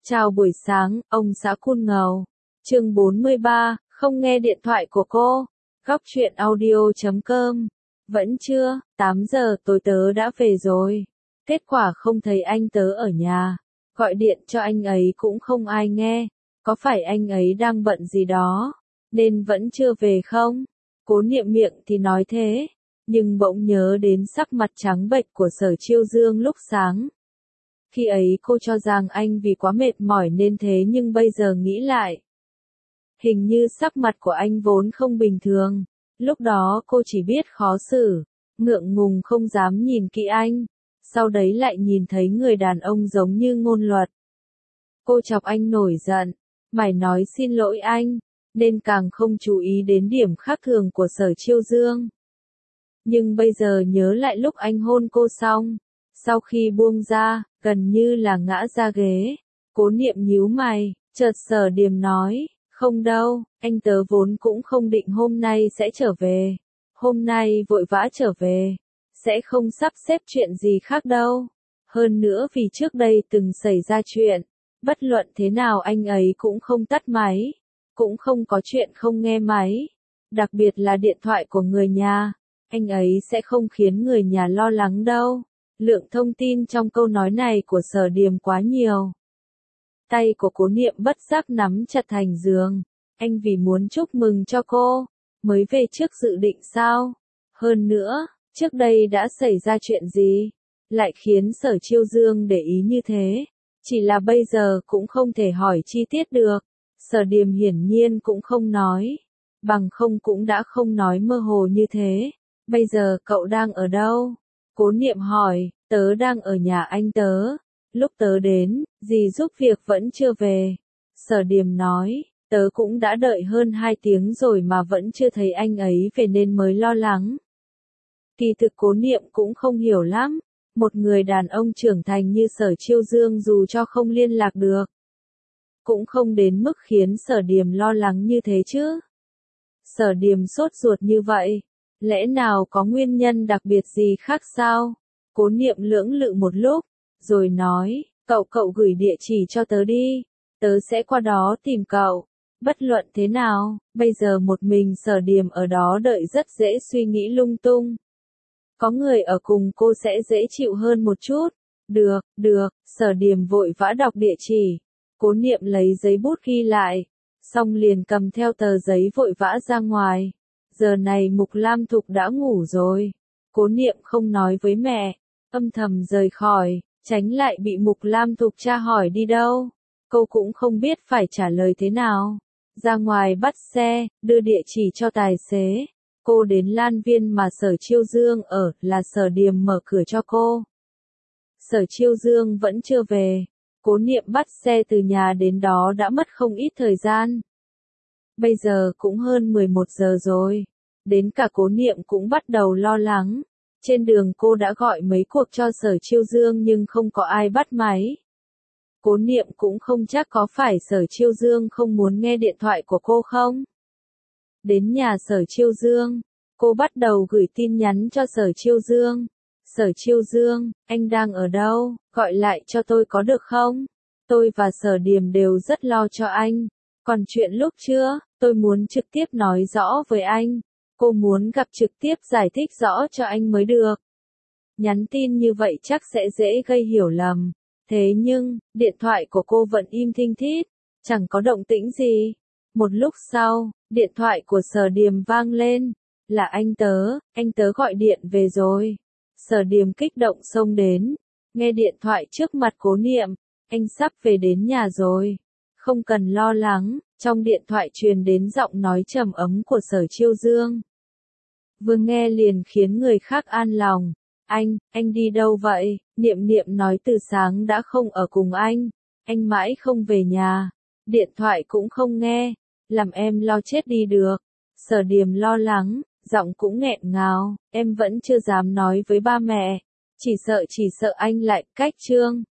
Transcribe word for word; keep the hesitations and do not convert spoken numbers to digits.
Chào buổi sáng, ông xã Cun Ngầu. Chương bốn mươi ba, không nghe điện thoại của cô. Góc truyện audio chấm com. Vẫn chưa, tám giờ tối tớ đã về rồi. Kết quả không thấy anh tớ ở nhà. Gọi điện cho anh ấy cũng không ai nghe. Có phải anh ấy đang bận gì đó, nên vẫn chưa về không? Cố Niệm miệng thì nói thế, nhưng bỗng nhớ đến sắc mặt trắng bệch của Sở Chiêu Dương lúc sáng. Khi ấy cô cho rằng anh vì quá mệt mỏi nên thế, nhưng bây giờ nghĩ lại, hình như sắc mặt của anh vốn không bình thường. Lúc đó cô chỉ biết khó xử, ngượng ngùng không dám nhìn kỹ anh, sau đấy lại nhìn thấy người đàn ông giống như ngôn luật. Cô chọc anh nổi giận, mày nói xin lỗi anh, nên càng không chú ý đến điểm khác thường của Sở Chiêu Dương. Nhưng bây giờ nhớ lại lúc anh hôn cô xong, sau khi buông ra, gần như là ngã ra ghế. Cố Niệm nhíu mày, chợt Sở Điềm nói, không đâu, anh tớ vốn cũng không định hôm nay sẽ trở về. Hôm nay vội vã trở về, sẽ không sắp xếp chuyện gì khác đâu. Hơn nữa vì trước đây từng xảy ra chuyện, bất luận thế nào anh ấy cũng không tắt máy, cũng không có chuyện không nghe máy. Đặc biệt là điện thoại của người nhà, anh ấy sẽ không khiến người nhà lo lắng đâu. Lượng thông tin trong câu nói này của Sở Điềm quá nhiều. Tay của Cố Niệm bất giác nắm chặt thành giường. Anh vì muốn chúc mừng cho cô, mới về trước dự định sao? Hơn nữa, trước đây đã xảy ra chuyện gì, lại khiến Sở Chiêu Dương để ý như thế? Chỉ là bây giờ cũng không thể hỏi chi tiết được. Sở Điềm hiển nhiên cũng không nói, bằng không cũng đã không nói mơ hồ như thế. Bây giờ cậu đang ở đâu? Cố Niệm hỏi. Tớ đang ở nhà anh tớ. Lúc tớ đến, dì giúp việc vẫn chưa về. Sở Điềm nói, tớ cũng đã đợi hơn hai tiếng rồi mà vẫn chưa thấy anh ấy về nên mới lo lắng. Kỳ thực Cố Niệm cũng không hiểu lắm. Một người đàn ông trưởng thành như Sở Chiêu Dương dù cho không liên lạc được, cũng không đến mức khiến Sở Điềm lo lắng như thế chứ. Sở Điềm sốt ruột như vậy, lẽ nào có nguyên nhân đặc biệt gì khác sao? Cố Niệm lưỡng lự một lúc, rồi nói, cậu cậu gửi địa chỉ cho tớ đi, tớ sẽ qua đó tìm cậu. Bất luận thế nào, bây giờ một mình Sở Điềm ở đó đợi rất dễ suy nghĩ lung tung. Có người ở cùng cô sẽ dễ chịu hơn một chút. Được, được, Sở Điềm vội vã đọc địa chỉ. Cố Niệm lấy giấy bút ghi lại, xong liền cầm theo tờ giấy vội vã ra ngoài. Giờ này Mục Lam Thục đã ngủ rồi. Cố Niệm không nói với mẹ, âm thầm rời khỏi, tránh lại bị Mục Lam Thục tra hỏi đi đâu. Cô cũng không biết phải trả lời thế nào. Ra ngoài bắt xe, đưa địa chỉ cho tài xế. Cô đến Lan Viên mà Sở Chiêu Dương ở, là Sở Điềm mở cửa cho cô. Sở Chiêu Dương vẫn chưa về. Cố Niệm bắt xe từ nhà đến đó đã mất không ít thời gian. Bây giờ cũng hơn mười một giờ rồi. Đến cả Cố Niệm cũng bắt đầu lo lắng. Trên đường cô đã gọi mấy cuộc cho Sở Chiêu Dương nhưng không có ai bắt máy. Cố Niệm cũng không chắc có phải Sở Chiêu Dương không muốn nghe điện thoại của cô không. Đến nhà Sở Chiêu Dương, cô bắt đầu gửi tin nhắn cho Sở Chiêu Dương. Sở Chiêu Dương, anh đang ở đâu, gọi lại cho tôi có được không? Tôi và Sở Điềm đều rất lo cho anh. Còn chuyện lúc trưa, tôi muốn trực tiếp nói rõ với anh. Cô muốn gặp trực tiếp giải thích rõ cho anh mới được. Nhắn tin như vậy chắc sẽ dễ gây hiểu lầm. Thế nhưng, điện thoại của cô vẫn im thinh thít, chẳng có động tĩnh gì. Một lúc sau, điện thoại của Sở Điềm vang lên. Là anh tớ, anh tớ gọi điện về rồi. Sở Điềm kích động xông đến, nghe điện thoại trước mặt Cố Niệm. Anh sắp về đến nhà rồi. Không cần lo lắng, trong điện thoại truyền đến giọng nói trầm ấm của Sở Chiêu Dương. Vừa nghe liền khiến người khác an lòng. Anh, anh đi đâu vậy? Niệm Niệm nói từ sáng đã không ở cùng anh. Anh mãi không về nhà. Điện thoại cũng không nghe. Làm em lo chết đi được. Sở Điềm lo lắng, giọng cũng nghẹn ngào. Em vẫn chưa dám nói với ba mẹ. Chỉ sợ chỉ sợ anh lại cách Trương.